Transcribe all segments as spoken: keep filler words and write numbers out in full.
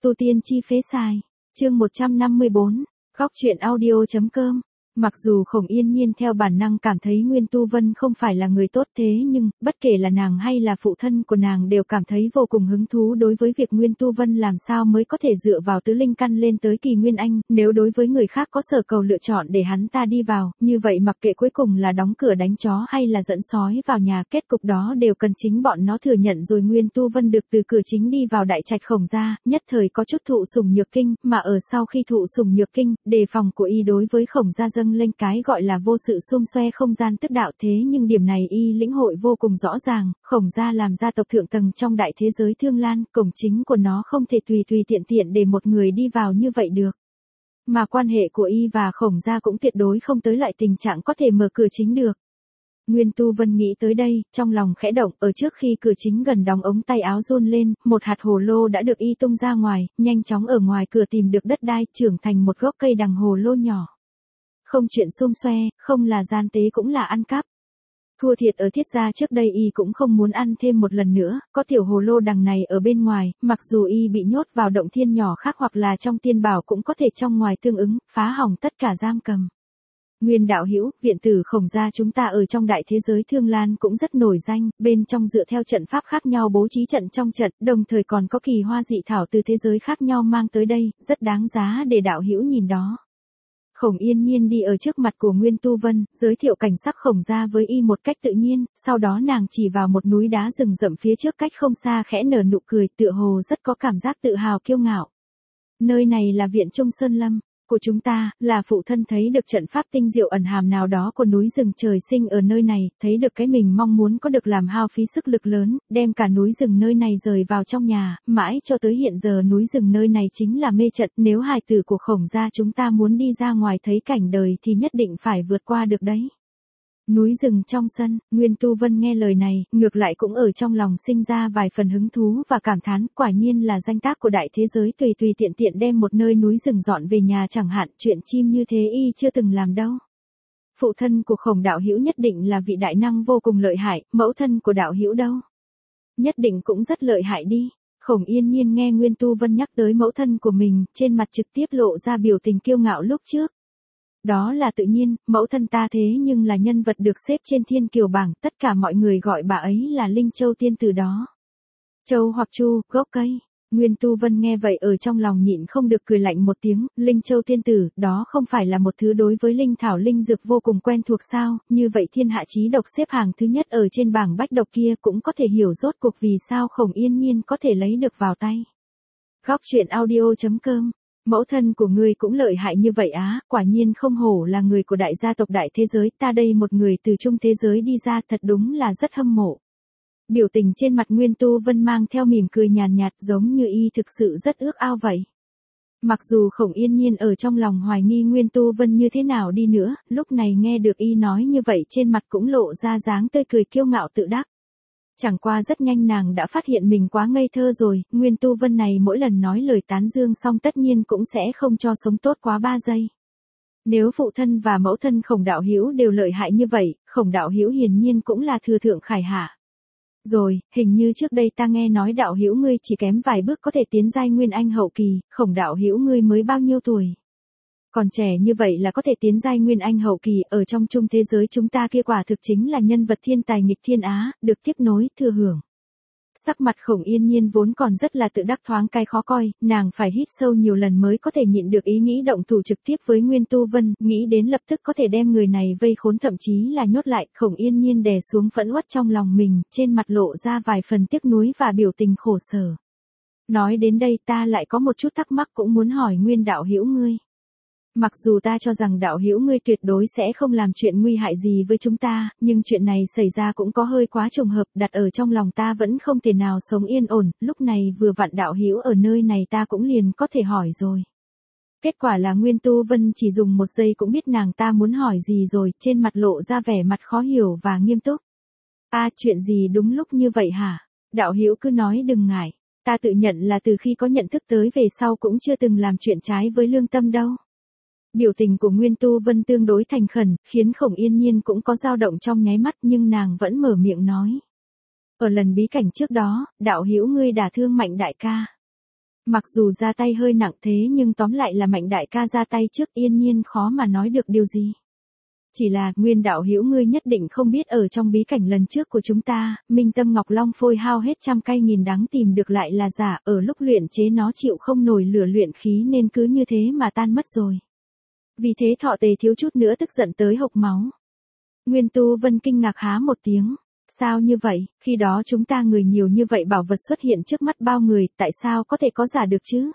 Tu tiên chi phế xài. Chương một trăm năm mươi bốn. Góc truyện audio.com. Mặc dù Khổng Yên Nhiên theo bản năng cảm thấy Nguyên Tu Vân không phải là người tốt, thế nhưng, bất kể là nàng hay là phụ thân của nàng đều cảm thấy vô cùng hứng thú đối với việc Nguyên Tu Vân làm sao mới có thể dựa vào tứ linh căn lên tới kỳ Nguyên Anh, nếu đối với người khác có sở cầu lựa chọn để hắn ta đi vào, như vậy mặc kệ cuối cùng là đóng cửa đánh chó hay là dẫn sói vào nhà, kết cục đó đều cần chính bọn nó thừa nhận rồi. Nguyên Tu Vân được từ cửa chính đi vào đại trạch Khổng gia, nhất thời có chút thụ sủng nhược kinh, mà ở sau khi thụ sủng nhược kinh, đề phòng của y đối với Khổng gia dâng lên cái gọi là vô sự xung xoe không gian tức đạo, thế nhưng điểm này y lĩnh hội vô cùng rõ ràng. Khổng gia làm gia tộc thượng tầng trong đại thế giới Thương Lan, cổng chính của nó không thể tùy tùy tiện tiện để một người đi vào như vậy được. Mà quan hệ của y và Khổng gia cũng tuyệt đối không tới loại tình trạng có thể mở cửa chính được. Nguyên Tu Vân nghĩ tới đây, trong lòng khẽ động, ở trước khi cửa chính gần đóng ống tay áo run lên, một hạt hồ lô đã được y tung ra ngoài, nhanh chóng ở ngoài cửa tìm được đất đai, trưởng thành một gốc cây đằng hồ lô nhỏ. Không chuyện xung xoe, không là gian tế cũng là ăn cắp. Thua thiệt ở Thiết gia trước đây y cũng không muốn ăn thêm một lần nữa, có tiểu hồ lô đằng này ở bên ngoài, mặc dù y bị nhốt vào động thiên nhỏ khác hoặc là trong tiên bảo cũng có thể trong ngoài tương ứng, phá hỏng tất cả giam cầm. Nguyên đạo hữu, viện tử Khổng gia chúng ta ở trong đại thế giới Thương Lan cũng rất nổi danh, bên trong dựa theo trận pháp khác nhau bố trí trận trong trận, đồng thời còn có kỳ hoa dị thảo từ thế giới khác nhau mang tới đây, rất đáng giá để đạo hữu nhìn đó. Khổng Yên Nhiên đi ở trước mặt của Nguyên Tu Vân, giới thiệu cảnh sắc Khổng gia với y một cách tự nhiên, sau đó nàng chỉ vào một núi đá rừng rậm phía trước cách không xa khẽ nở nụ cười, tựa hồ rất có cảm giác tự hào kiêu ngạo. Nơi này là viện Trung Sơn Lâm của chúng ta, là phụ thân thấy được trận pháp tinh diệu ẩn hàm nào đó của núi rừng trời sinh ở nơi này, thấy được cái mình mong muốn có được làm hao phí sức lực lớn, đem cả núi rừng nơi này rời vào trong nhà, mãi cho tới hiện giờ núi rừng nơi này chính là mê trận, nếu hài tử của Khổng gia chúng ta muốn đi ra ngoài thấy cảnh đời thì nhất định phải vượt qua được đấy. Núi rừng trong sân, Nguyên Tu Vân nghe lời này, ngược lại cũng ở trong lòng sinh ra vài phần hứng thú và cảm thán, quả nhiên là danh tác của đại thế giới, tùy tùy tiện tiện đem một nơi núi rừng dọn về nhà chẳng hạn, chuyện chim như thế y chưa từng làm đâu. Phụ thân của Khổng đạo hữu nhất định là vị đại năng vô cùng lợi hại, mẫu thân của đạo hữu đâu? Nhất định cũng rất lợi hại đi. Khổng Yên Nhiên nghe Nguyên Tu Vân nhắc tới mẫu thân của mình, trên mặt trực tiếp lộ ra biểu tình kiêu ngạo lúc trước. Đó là tự nhiên, mẫu thân ta thế nhưng là nhân vật được xếp trên thiên kiều bảng, tất cả mọi người gọi bà ấy là Linh Châu tiên tử đó. Châu hoặc Chu, gốc cây. Nguyên Tu Vân nghe vậy ở trong lòng nhịn không được cười lạnh một tiếng, Linh Châu tiên tử, đó không phải là một thứ đối với linh thảo linh dược vô cùng quen thuộc sao, như vậy thiên hạ chí độc xếp hàng thứ nhất ở trên bảng bách độc kia cũng có thể hiểu rốt cuộc vì sao Khổng Yên Nhiên có thể lấy được vào tay. Góc truyện audio.com. Mẫu thân của ngươi cũng lợi hại như vậy á, quả nhiên không hổ là người của đại gia tộc đại thế giới, ta đây một người từ trung thế giới đi ra thật đúng là rất hâm mộ. Biểu tình trên mặt Nguyên Tu Vân mang theo mỉm cười nhàn nhạt, giống như y thực sự rất ước ao vậy. Mặc dù Khổng Yên Nhiên ở trong lòng hoài nghi Nguyên Tu Vân như thế nào đi nữa, lúc này nghe được y nói như vậy trên mặt cũng lộ ra dáng tươi cười kiêu ngạo tự đắc. Chẳng qua rất nhanh nàng đã phát hiện mình quá ngây thơ rồi, Nguyên Tu Vân này mỗi lần nói lời tán dương xong tất nhiên cũng sẽ không cho sống tốt quá ba giây. Nếu phụ thân và mẫu thân Khổng đạo hữu đều lợi hại như vậy, Khổng đạo hữu hiển nhiên cũng là thừa thượng khải hạ. Rồi, hình như trước đây ta nghe nói đạo hữu ngươi chỉ kém vài bước có thể tiến giai Nguyên Anh hậu kỳ, Khổng đạo hữu ngươi mới bao nhiêu tuổi? Còn trẻ như vậy là có thể tiến giai Nguyên Anh hậu kỳ, ở trong trung thế giới chúng ta kia quả thực chính là nhân vật thiên tài nghịch thiên á, được tiếp nối, thừa hưởng. Sắc mặt Khổng Yên Nhiên vốn còn rất là tự đắc thoáng cái khó coi, nàng phải hít sâu nhiều lần mới có thể nhịn được ý nghĩ động thủ trực tiếp với Nguyên Tu Vân, nghĩ đến lập tức có thể đem người này vây khốn thậm chí là nhốt lại, Khổng Yên Nhiên đè xuống phẫn uất trong lòng mình, trên mặt lộ ra vài phần tiếc nuối và biểu tình khổ sở. Nói đến đây ta lại có một chút thắc mắc cũng muốn hỏi Nguyên đạo hữu ngươi. Mặc dù ta cho rằng đạo hữu ngươi tuyệt đối sẽ không làm chuyện nguy hại gì với chúng ta, nhưng chuyện này xảy ra cũng có hơi quá trùng hợp, đặt ở trong lòng ta vẫn không thể nào sống yên ổn, lúc này vừa vặn đạo hữu ở nơi này ta cũng liền có thể hỏi rồi. Kết quả là Nguyên Tu Vân chỉ dùng một giây cũng biết nàng ta muốn hỏi gì rồi, trên mặt lộ ra vẻ mặt khó hiểu và nghiêm túc. A à, chuyện gì đúng lúc như vậy hả? Đạo hữu cứ nói đừng ngại, ta tự nhận là từ khi có nhận thức tới về sau cũng chưa từng làm chuyện trái với lương tâm đâu. Biểu tình của Nguyên Tu Vân tương đối thành khẩn, khiến Khổng Yên Nhiên cũng có dao động trong nháy mắt nhưng nàng vẫn mở miệng nói. Ở lần bí cảnh trước đó, đạo hữu ngươi đả thương Mạnh đại ca. Mặc dù ra tay hơi nặng thế nhưng tóm lại là Mạnh đại ca ra tay trước, Yên Nhiên khó mà nói được điều gì. Chỉ là, Nguyên đạo hữu ngươi nhất định không biết ở trong bí cảnh lần trước của chúng ta, Minh Tâm Ngọc Long phôi hao hết trăm cay nghìn đắng tìm được lại là giả, ở lúc luyện chế nó chịu không nổi lửa luyện khí nên cứ như thế mà tan mất rồi. Vì thế Thọ Tề thiếu chút nữa tức giận tới hộc máu. Nguyên Tu Vân kinh ngạc há một tiếng. Sao như vậy, khi đó chúng ta người nhiều như vậy bảo vật xuất hiện trước mắt bao người, tại sao có thể có giả được chứ?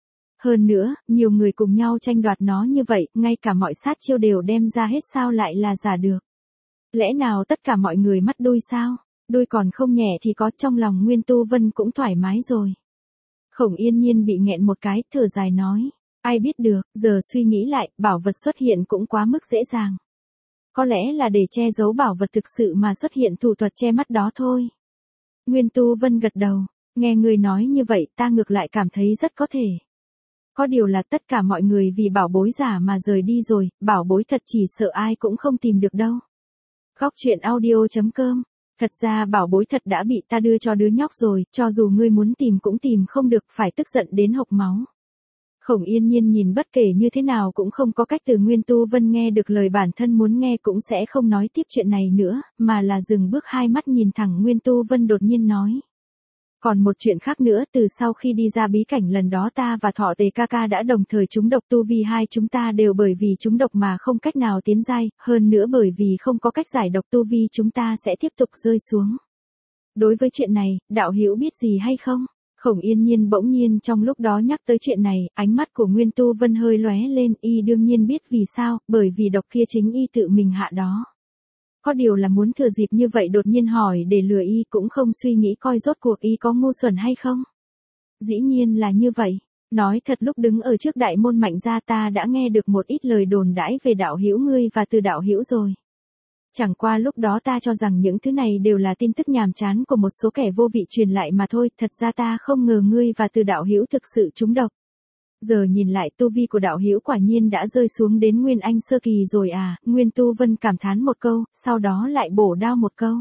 Hơn nữa, nhiều người cùng nhau tranh đoạt nó như vậy, ngay cả mọi sát chiêu đều đem ra hết sao lại là giả được? Lẽ nào tất cả mọi người mắt đuôi sao? Đuôi còn không nhẹ thì có, trong lòng Nguyên Tu Vân cũng thoải mái rồi. Khổng Yên Nhiên bị nghẹn một cái, thở dài nói. Ai biết được, giờ suy nghĩ lại, bảo vật xuất hiện cũng quá mức dễ dàng. Có lẽ là để che giấu bảo vật thực sự mà xuất hiện thủ thuật che mắt đó thôi. Nguyên Tu Vân gật đầu, nghe người nói như vậy ta ngược lại cảm thấy rất có thể. Có điều là tất cả mọi người vì bảo bối giả mà rời đi rồi, bảo bối thật chỉ sợ ai cũng không tìm được đâu. Góc truyện audio chấm com. Thật ra bảo bối thật đã bị ta đưa cho đứa nhóc rồi, cho dù ngươi muốn tìm cũng tìm không được, phải tức giận đến hộc máu. Khổng Yên Nhiên nhìn bất kể như thế nào cũng không có cách từ Nguyên Tu Vân nghe được lời bản thân muốn nghe, cũng sẽ không nói tiếp chuyện này nữa, mà là dừng bước, hai mắt nhìn thẳng Nguyên Tu Vân đột nhiên nói. Còn một chuyện khác nữa, từ sau khi đi ra bí cảnh lần đó ta và Thọ Tề ca ca đã đồng thời trúng độc, tu vi hai chúng ta đều bởi vì trúng độc mà không cách nào tiến giai, hơn nữa bởi vì không có cách giải độc tu vi chúng ta sẽ tiếp tục rơi xuống. Đối với chuyện này, đạo hữu biết gì hay không? Khổng Yên Nhiên bỗng nhiên trong lúc đó nhắc tới chuyện này, ánh mắt của Nguyên Tu Vân hơi lóe lên, y đương nhiên biết vì sao, bởi vì độc kia chính y tự mình hạ đó. Có điều là muốn thừa dịp như vậy đột nhiên hỏi để lừa y, cũng không suy nghĩ coi rốt cuộc y có ngu xuẩn hay không. Dĩ nhiên là như vậy, nói thật lúc đứng ở trước đại môn Mạnh gia ta đã nghe được một ít lời đồn đãi về đạo hữu ngươi và Từ đạo hữu rồi. Chẳng qua lúc đó ta cho rằng những thứ này đều là tin tức nhàm chán của một số kẻ vô vị truyền lại mà thôi, thật ra ta không ngờ ngươi và Từ đạo hữu thực sự trúng độc. Giờ nhìn lại tu vi của đạo hữu quả nhiên đã rơi xuống đến Nguyên Anh sơ kỳ rồi à, Nguyên Tu Vân cảm thán một câu, sau đó lại bổ đao một câu.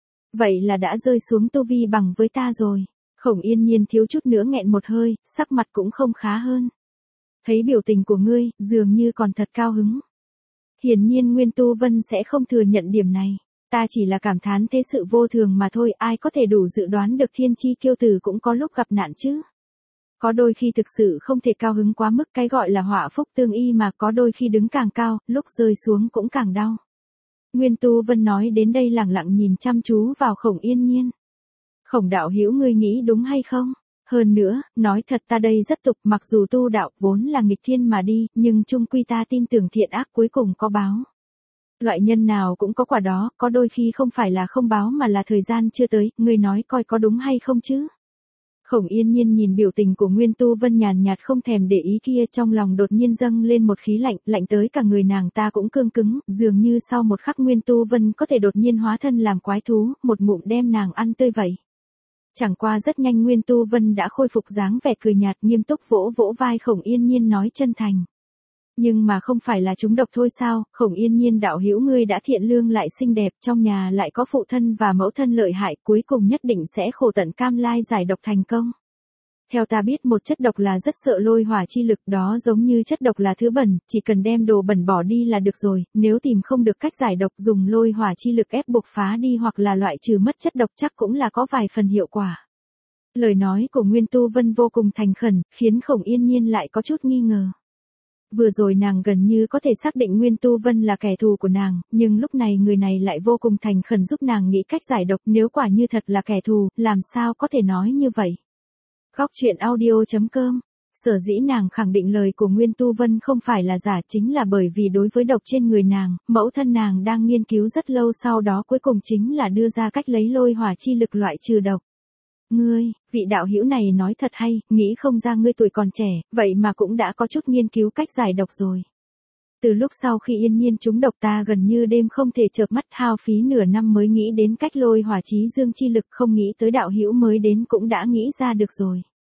Vậy là đã rơi xuống tu vi bằng với ta rồi. Khổng Yên Nhiên thiếu chút nữa nghẹn một hơi, sắc mặt cũng không khá hơn. Thấy biểu tình của ngươi, dường như còn thật cao hứng. Hiển nhiên Nguyên Tu Vân sẽ không thừa nhận điểm này. Ta chỉ là cảm thán thế sự vô thường mà thôi, ai có thể đủ dự đoán được thiên chi kiêu tử cũng có lúc gặp nạn chứ. Có đôi khi thực sự không thể cao hứng quá mức, cái gọi là họa phúc tương y mà, có đôi khi đứng càng cao, lúc rơi xuống cũng càng đau. Nguyên Tu Vân nói đến đây lẳng lặng nhìn chăm chú vào Khổng Yên Nhiên. Khổng đạo hữu ngươi nghĩ đúng hay không? Hơn nữa, nói thật ta đây rất tục, mặc dù tu đạo vốn là nghịch thiên mà đi, nhưng chung quy ta tin tưởng thiện ác cuối cùng có báo. Loại nhân nào cũng có quả đó, có đôi khi không phải là không báo mà là thời gian chưa tới, ngươi nói coi có đúng hay không chứ? Khổng Yên Nhiên nhìn biểu tình của Nguyên Tu Vân nhàn nhạt không thèm để ý kia, trong lòng đột nhiên dâng lên một khí lạnh, lạnh tới cả người nàng ta cũng cương cứng, dường như sau một khắc Nguyên Tu Vân có thể đột nhiên hóa thân làm quái thú, một ngụm đem nàng ăn tươi vậy. Chẳng qua rất nhanh Nguyên Tu Vân đã khôi phục dáng vẻ cười nhạt, nghiêm túc vỗ vỗ vai Khổng Yên Nhiên nói chân thành. Nhưng mà không phải là chúng độc thôi sao, Khổng Yên Nhiên đạo hữu ngươi đã thiện lương lại xinh đẹp, trong nhà lại có phụ thân và mẫu thân lợi hại, cuối cùng nhất định sẽ khổ tận cam lai giải độc thành công. Theo ta biết một chất độc là rất sợ lôi hỏa chi lực, đó giống như chất độc là thứ bẩn, chỉ cần đem đồ bẩn bỏ đi là được rồi, nếu tìm không được cách giải độc dùng lôi hỏa chi lực ép buộc phá đi hoặc là loại trừ mất chất độc chắc cũng là có vài phần hiệu quả. Lời nói của Nguyên Tu Vân vô cùng thành khẩn, khiến Khổng Yên Nhiên lại có chút nghi ngờ. Vừa rồi nàng gần như có thể xác định Nguyên Tu Vân là kẻ thù của nàng, nhưng lúc này người này lại vô cùng thành khẩn giúp nàng nghĩ cách giải độc, nếu quả như thật là kẻ thù, làm sao có thể nói như vậy. Góc truyện audio chấm com. Sở dĩ nàng khẳng định lời của Nguyên Tu Vân không phải là giả chính là bởi vì đối với độc trên người nàng, mẫu thân nàng đang nghiên cứu rất lâu, sau đó cuối cùng chính là đưa ra cách lấy lôi hỏa chi lực loại trừ độc. Ngươi, vị đạo hữu này nói thật hay, nghĩ không ra ngươi tuổi còn trẻ, vậy mà cũng đã có chút nghiên cứu cách giải độc rồi. Từ lúc sau khi Yên Nhiên trúng độc ta gần như đêm không thể chợp mắt, hao phí nửa năm mới nghĩ đến cách lôi hỏa chí dương chi lực, không nghĩ tới đạo hữu mới đến cũng đã nghĩ ra được rồi.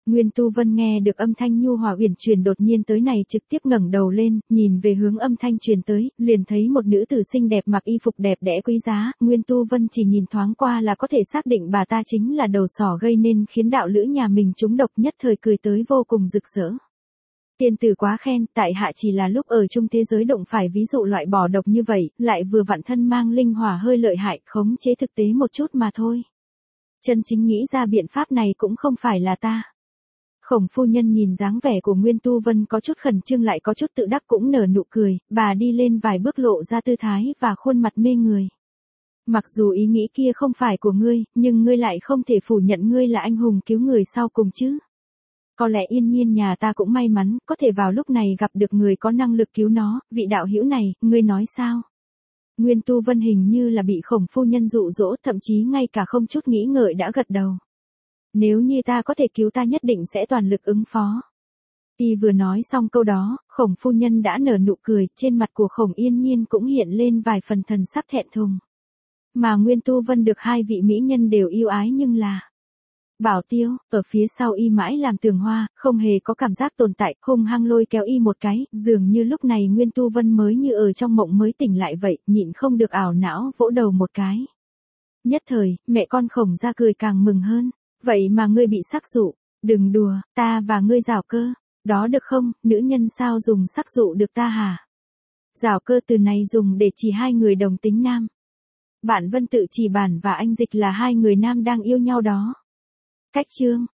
Nguyên Tu Vân nghe được âm thanh nhu hòa uyển chuyển đột nhiên tới này trực tiếp ngẩng đầu lên, nhìn về hướng âm thanh truyền tới, liền thấy một nữ tử xinh đẹp mặc y phục đẹp đẽ quý giá, Nguyên Tu Vân chỉ nhìn thoáng qua là có thể xác định bà ta chính là đầu sỏ gây nên khiến đạo lữ nhà mình trúng độc, nhất thời cười tới vô cùng rực rỡ. Tiên tử quá khen, tại hạ chỉ là lúc ở chung thế giới đụng phải ví dụ loại bỏ độc như vậy, lại vừa vặn thân mang linh hỏa hơi lợi hại, khống chế thực tế một chút mà thôi. Chân chính nghĩ ra biện pháp này cũng không phải là ta. Khổng phu nhân nhìn dáng vẻ của Nguyên Tu Vân có chút khẩn trương lại có chút tự đắc cũng nở nụ cười, bà đi lên vài bước lộ ra tư thái và khuôn mặt mê người. Mặc dù ý nghĩ kia không phải của ngươi, nhưng ngươi lại không thể phủ nhận ngươi là anh hùng cứu người sau cùng chứ. Có lẽ yên nhiên nhà ta cũng may mắn, có thể vào lúc này gặp được người có năng lực cứu nó, vị đạo hữu này, ngươi nói sao? Nguyên Tu Vân hình như là bị khổng phu nhân dụ dỗ, thậm chí ngay cả không chút nghĩ ngợi đã gật đầu. Nếu như ta có thể cứu ta nhất định sẽ toàn lực ứng phó. Y vừa nói xong câu đó, khổng phu nhân đã nở nụ cười, trên mặt của khổng yên nhiên cũng hiện lên vài phần thần sắc thẹn thùng. Mà Nguyên Tu Vân được hai vị mỹ nhân đều yêu ái nhưng là... Bảo Tiêu, ở phía sau y mãi làm tường hoa, không hề có cảm giác tồn tại, hung hăng lôi kéo y một cái, dường như lúc này Nguyên Tu Vân mới như ở trong mộng mới tỉnh lại vậy, nhịn không được ảo não vỗ đầu một cái. Nhất thời, mẹ con khổng ra cười càng mừng hơn, vậy mà ngươi bị sắc dụ, đừng đùa, ta và ngươi giảo cơ, đó được không, nữ nhân sao dùng sắc dụ được ta hả? Giảo cơ từ này dùng để chỉ hai người đồng tính nam. Bạn Vân tự chỉ bản và anh dịch là hai người nam đang yêu nhau đó. Cách chương